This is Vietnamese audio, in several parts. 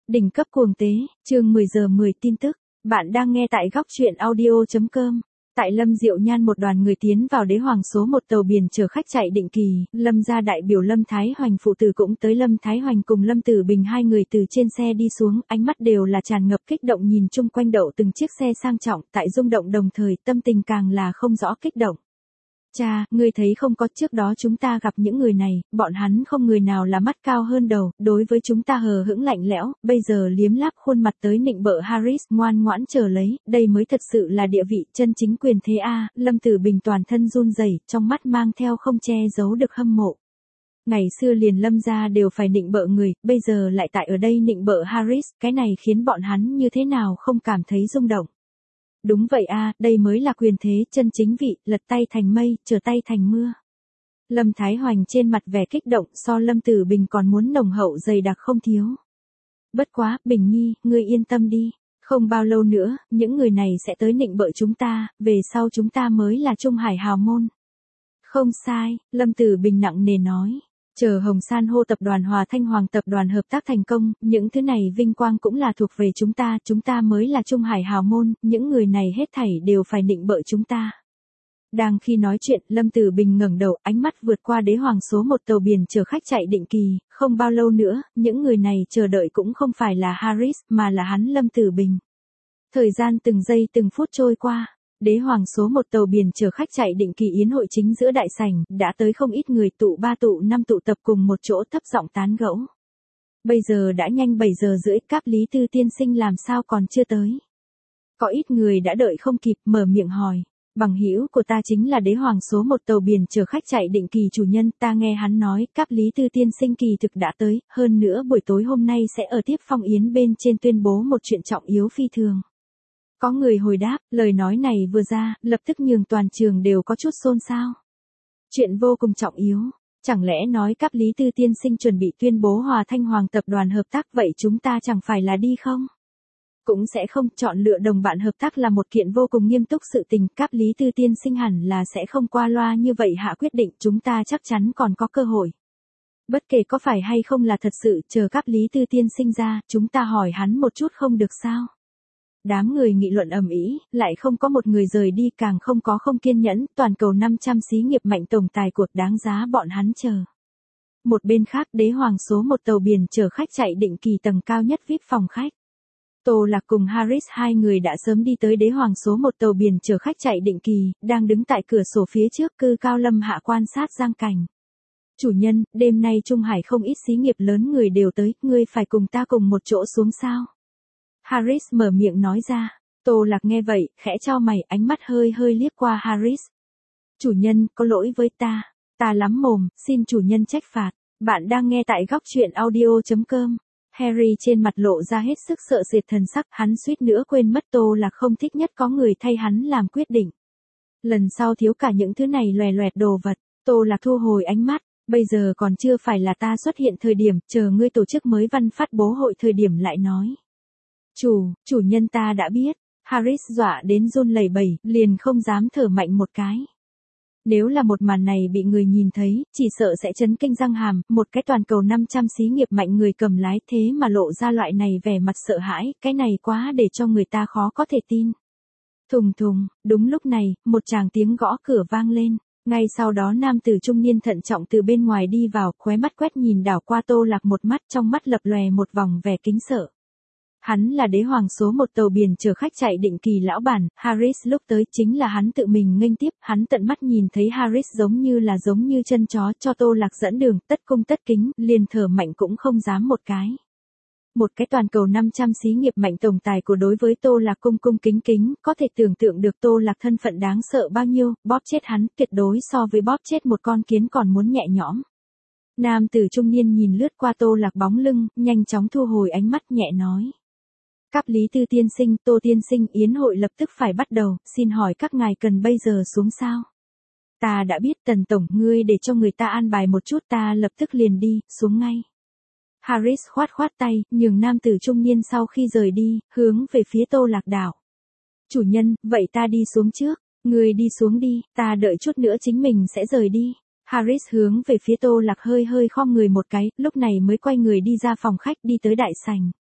Đỉnh cấp cuồng tế, chương 10 giờ 10 tin tức. Bạn đang nghe tại góc truyện audio.com. Tại Lâm Diệu Nhan một đoàn người tiến vào đế hoàng số 1 tàu biển chở khách chạy định kỳ, Lâm gia đại biểu Lâm Thái Hoành phụ tử cũng tới. Lâm Thái Hoành cùng Lâm Tử Bình hai người từ trên xe đi xuống, ánh mắt đều là tràn ngập kích động nhìn chung quanh đậu từng chiếc xe sang trọng, tại rung động đồng thời tâm tình càng là không rõ kích động. Cha, ngươi thấy không có, trước đó chúng ta gặp những người này, bọn hắn không người nào là mắt cao hơn đầu, đối với chúng ta hờ hững lạnh lẽo, bây giờ liếm láp khuôn mặt tới nịnh bợ Harris, ngoan ngoãn chờ lấy, đây mới thật sự là địa vị chân chính quyền thế a. Lâm Tử Bình toàn thân run rẩy, trong mắt mang theo không che giấu được hâm mộ. Ngày xưa liền Lâm gia đều phải nịnh bợ người, bây giờ lại tại ở đây nịnh bợ Harris, cái này khiến bọn hắn như thế nào không cảm thấy rung động. Đúng vậy a, đây mới là quyền thế chân chính vị, lật tay thành mây, trở tay thành mưa. Lâm Thái Hoành trên mặt vẻ kích động so Lâm Tử Bình còn muốn nồng hậu dày đặc không thiếu. Bất quá, Bình Nhi, ngươi yên tâm đi, không bao lâu nữa, những người này sẽ tới nịnh bợ chúng ta, về sau chúng ta mới là Trung Hải hào môn. Không sai, Lâm Tử Bình nặng nề nói. Chờ Hồng San hô tập đoàn Hòa Thanh Hoàng tập đoàn hợp tác thành công, những thứ này vinh quang cũng là thuộc về chúng ta mới là Trung Hải hào môn, những người này hết thảy đều phải nịnh bợ chúng ta. Đang khi nói chuyện, Lâm Tử Bình ngẩng đầu, ánh mắt vượt qua đế hoàng số 1 tàu biển chở khách chạy định kỳ, không bao lâu nữa, những người này chờ đợi cũng không phải là Harris, mà là hắn Lâm Tử Bình. Thời gian từng giây từng phút trôi qua. Đế hoàng số 1 tàu biển chở khách chạy định kỳ yến hội chính giữa đại sảnh, đã tới không ít người tụ 3 tụ 5 tụ tập cùng một chỗ thấp giọng tán gẫu. Bây giờ đã nhanh 7 giờ rưỡi, Cáp Lý Tư tiên sinh làm sao còn chưa tới. Có ít người đã đợi không kịp, mở miệng hỏi. Bằng hữu của ta chính là đế hoàng số 1 tàu biển chở khách chạy định kỳ chủ nhân, ta nghe hắn nói Cáp Lý Tư tiên sinh kỳ thực đã tới, hơn nữa buổi tối hôm nay sẽ ở tiếp phong yến bên trên tuyên bố một chuyện trọng yếu phi thường. Có người hồi đáp, lời nói này vừa ra, lập tức nhường toàn trường đều có chút xôn xao. Chuyện vô cùng trọng yếu, chẳng lẽ nói Cáp Lý Tư tiên sinh chuẩn bị tuyên bố Hòa Thanh Hoàng tập đoàn hợp tác, vậy chúng ta chẳng phải là đi không? Cũng sẽ không, chọn lựa đồng bạn hợp tác là một kiện vô cùng nghiêm túc sự tình, Cáp Lý Tư tiên sinh hẳn là sẽ không qua loa như vậy hạ quyết định, chúng ta chắc chắn còn có cơ hội. Bất kể có phải hay không là thật sự, chờ Cáp Lý Tư tiên sinh ra, chúng ta hỏi hắn một chút không được sao? Đám người nghị luận ầm ĩ, lại không có một người rời đi, càng không kiên nhẫn, toàn cầu 500 xí nghiệp mạnh tổng tài cuộc đáng giá bọn hắn chờ. Một bên khác, đế hoàng số 1 tàu biển chở khách chạy định kỳ tầng cao nhất VIP phòng khách. Tô Lạc cùng Harris hai người đã sớm đi tới đế hoàng số 1 tàu biển chở khách chạy định kỳ, đang đứng tại cửa sổ phía trước cư cao lâm hạ quan sát giang cảnh. Chủ nhân, đêm nay Trung Hải không ít xí nghiệp lớn người đều tới, ngươi phải cùng ta cùng một chỗ xuống sao? Harris mở miệng nói ra. Tô Lạc nghe vậy, khẽ chau mày, ánh mắt hơi liếc qua Harris. Chủ nhân, có lỗi với ta lắm mồm, xin chủ nhân trách phạt. Bạn đang nghe tại góc truyện audio.com. Harry trên mặt lộ ra hết sức sợ sệt thần sắc, hắn suýt nữa quên mất Tô Lạc không thích nhất có người thay hắn làm quyết định. Lần sau thiếu cả những thứ này loè loẹt đồ vật. Tô Lạc thu hồi ánh mắt, bây giờ còn chưa phải là ta xuất hiện thời điểm, chờ ngươi tổ chức mới văn phát bố hội thời điểm lại nói. Chủ nhân ta đã biết. Harris dọa đến run lẩy bẩy, liền không dám thở mạnh một cái. Nếu là một màn này bị người nhìn thấy, chỉ sợ sẽ chấn kinh răng hàm, một cái toàn cầu 500 xí nghiệp mạnh người cầm lái thế mà lộ ra loại này vẻ mặt sợ hãi, cái này quá để cho người ta khó có thể tin. Thùng thùng, đúng lúc này, một tràng tiếng gõ cửa vang lên. Ngay sau đó nam tử trung niên thận trọng từ bên ngoài đi vào, khóe mắt quét nhìn đảo qua Tô Lạc một mắt, trong mắt lập lòe một vòng vẻ kính sợ. Hắn là đế hoàng số 1 tàu biển chở khách chạy định kỳ lão bản, Harris lúc tới chính là hắn tự mình nghênh tiếp, hắn tận mắt nhìn thấy Harris giống như chân chó cho Tô Lạc dẫn đường, tất cung tất kính, liền thở mạnh cũng không dám một cái. Một cái toàn cầu 500 xí nghiệp mạnh tổng tài của đối với Tô Lạc cung kính, có thể tưởng tượng được Tô Lạc thân phận đáng sợ bao nhiêu, bóp chết hắn tuyệt đối so với bóp chết một con kiến còn muốn nhẹ nhõm. Nam tử trung niên nhìn lướt qua Tô Lạc bóng lưng, nhanh chóng thu hồi ánh mắt nhẹ nói. Cáp Lý Tư tiên sinh, Tô tiên sinh, yến hội lập tức phải bắt đầu, xin hỏi các ngài cần bây giờ xuống sao? Ta đã biết Tần tổng, ngươi để cho người ta an bài một chút, ta lập tức liền đi, xuống ngay. Harris khoát tay, nhường nam tử trung niên sau khi rời đi, hướng về phía Tô Lạc đảo. Chủ nhân, vậy ta đi xuống trước, ngươi đi xuống đi, ta đợi chút nữa chính mình sẽ rời đi. Harris hướng về phía Tô Lạc hơi khom người một cái, lúc này mới quay người đi ra phòng khách đi tới đại sảnh.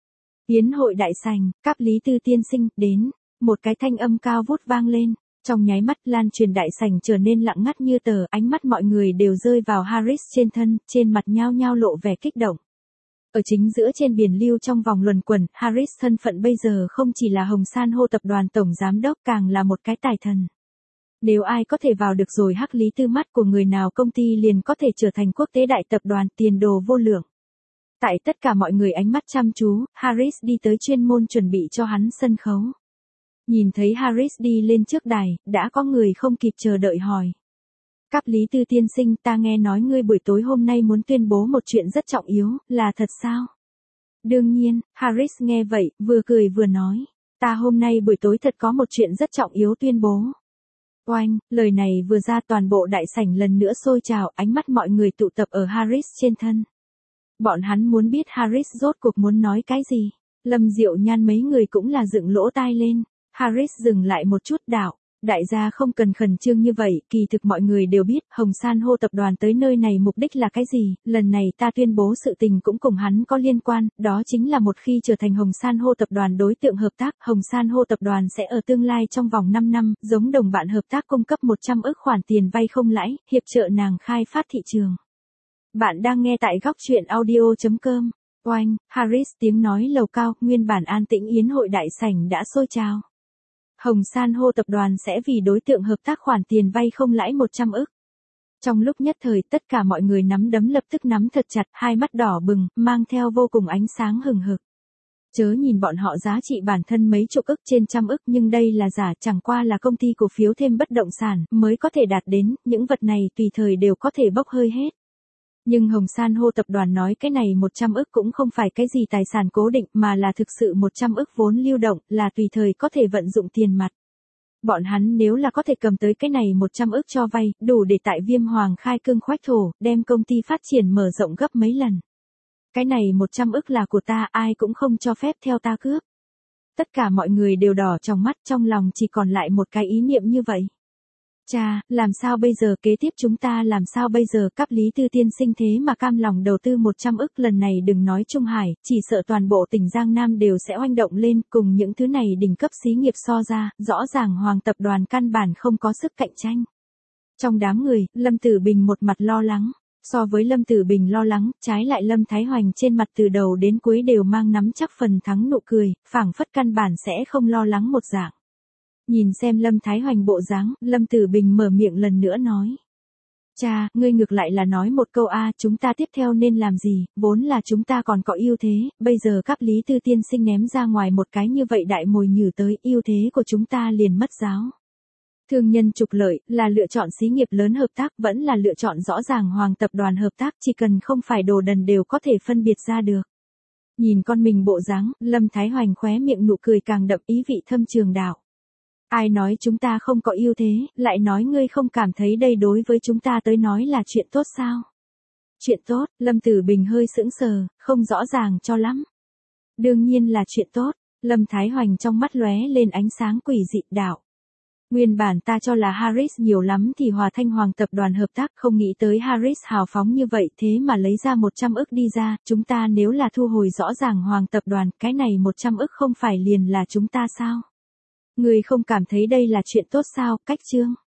Yến hội đại sảnh, Cáp Lý Tư tiên sinh, đến. Một cái thanh âm cao vút vang lên. Trong nháy mắt lan truyền đại sảnh trở nên lặng ngắt như tờ, ánh mắt mọi người đều rơi vào Harris trên thân, trên mặt nhao nhao lộ vẻ kích động. Ở chính giữa trên biển lưu trong vòng luẩn quẩn, Harris thân phận bây giờ không chỉ là Hồng San hô tập đoàn tổng giám đốc, càng là một cái tài thần. Nếu ai có thể vào được rồi Hắc Lý Tư mắt của người nào, công ty liền có thể trở thành quốc tế đại tập đoàn, tiền đồ vô lượng. Tại tất cả mọi người ánh mắt chăm chú, Harris đi tới chuyên môn chuẩn bị cho hắn sân khấu. Nhìn thấy Harris đi lên trước đài, đã có người không kịp chờ đợi hỏi. Cáp Lý Tư tiên sinh, ta nghe nói ngươi buổi tối hôm nay muốn tuyên bố một chuyện rất trọng yếu, là thật sao? Đương nhiên, Harris nghe vậy, vừa cười vừa nói. Ta hôm nay buổi tối thật có một chuyện rất trọng yếu tuyên bố. Oanh, lời này vừa ra toàn bộ đại sảnh lần nữa sôi trào, ánh mắt mọi người tụ tập ở Harris trên thân. Bọn hắn muốn biết Harris rốt cuộc muốn nói cái gì. Lâm Diệu Nhan mấy người cũng là dựng lỗ tai lên. Harris dừng lại một chút đạo. Đại gia không cần khẩn trương như vậy, kỳ thực mọi người đều biết Hồng San hô tập đoàn tới nơi này mục đích là cái gì, lần này ta tuyên bố sự tình cũng cùng hắn có liên quan, đó chính là một khi trở thành Hồng San hô tập đoàn đối tượng hợp tác, Hồng San hô tập đoàn sẽ ở tương lai trong vòng 5 năm, giống đồng bạn hợp tác cung cấp 100 ức khoản tiền vay không lãi, hiệp trợ nàng khai phát thị trường. Bạn đang nghe tại góc chuyện audio.com. Oanh, Harris tiếng nói lầu cao, nguyên bản an tĩnh yến hội đại sảnh đã sôi trào. Hồng San hô tập đoàn sẽ vì đối tượng hợp tác khoản tiền vay không lãi 100 ức. Trong lúc nhất thời tất cả mọi người nắm đấm lập tức nắm thật chặt, hai mắt đỏ bừng, mang theo vô cùng ánh sáng hừng hực. Chớ nhìn bọn họ giá trị bản thân mấy chục ức trên trăm ức, nhưng đây là giả, chẳng qua là công ty cổ phiếu thêm bất động sản mới có thể đạt đến, những vật này tùy thời đều có thể bốc hơi hết. Nhưng Hồng San hô tập đoàn nói cái này 100 ức cũng không phải cái gì tài sản cố định mà là thực sự 100 ức vốn lưu động, là tùy thời có thể vận dụng tiền mặt. Bọn hắn nếu là có thể cầm tới cái này 100 ức cho vay, đủ để tại Viêm Hoàng khai cương khoách thổ, đem công ty phát triển mở rộng gấp mấy lần. Cái này 100 ức là của ta, ai cũng không cho phép theo ta cướp. Tất cả mọi người đều đỏ trong mắt, trong lòng chỉ còn lại một cái ý niệm như vậy. Cha, làm sao bây giờ, kế tiếp chúng ta làm sao bây giờ, Cáp Lý Tư tiên sinh thế mà cam lòng đầu tư 100 ức, lần này đừng nói Trung Hải, chỉ sợ toàn bộ tỉnh Giang Nam đều sẽ oanh động lên, cùng những thứ này đỉnh cấp xí nghiệp so ra, rõ ràng Hoàng tập đoàn căn bản không có sức cạnh tranh. Trong đám người, Lâm Tử Bình một mặt lo lắng, so với Lâm Tử Bình lo lắng, trái lại Lâm Thái Hoành trên mặt từ đầu đến cuối đều mang nắm chắc phần thắng nụ cười, phảng phất căn bản sẽ không lo lắng một dạng. Nhìn xem Lâm Thái Hoành bộ dáng, Lâm Tử Bình mở miệng lần nữa nói. Cha, ngươi ngược lại là nói một câu a, chúng ta tiếp theo nên làm gì, vốn là chúng ta còn có ưu thế, bây giờ Cáp Lý Tư tiên sinh ném ra ngoài một cái như vậy đại mồi nhử tới, ưu thế của chúng ta liền mất giáo. Thương nhân trục lợi, là lựa chọn xí nghiệp lớn hợp tác, vẫn là lựa chọn rõ ràng Hoàng tập đoàn hợp tác, chỉ cần không phải đồ đần đều có thể phân biệt ra được. Nhìn con mình bộ dáng, Lâm Thái Hoành khóe miệng nụ cười càng đậm, ý vị thâm trường đạo. Ai nói chúng ta không có ưu thế, lại nói ngươi không cảm thấy đây đối với chúng ta tới nói là chuyện tốt sao? Chuyện tốt, Lâm Tử Bình hơi sững sờ, không rõ ràng cho lắm. Đương nhiên là chuyện tốt, Lâm Thái Hoành trong mắt lóe lên ánh sáng quỷ dị đạo. Nguyên bản ta cho là Harris nhiều lắm thì Hòa Thanh Hoàng tập đoàn hợp tác, không nghĩ tới Harris hào phóng như vậy, thế mà lấy ra 100 ức đi ra, chúng ta nếu là thu hồi rõ ràng Hoàng tập đoàn, cái này 100 ức không phải liền là chúng ta sao? Người không cảm thấy đây là chuyện tốt sao, cách chương?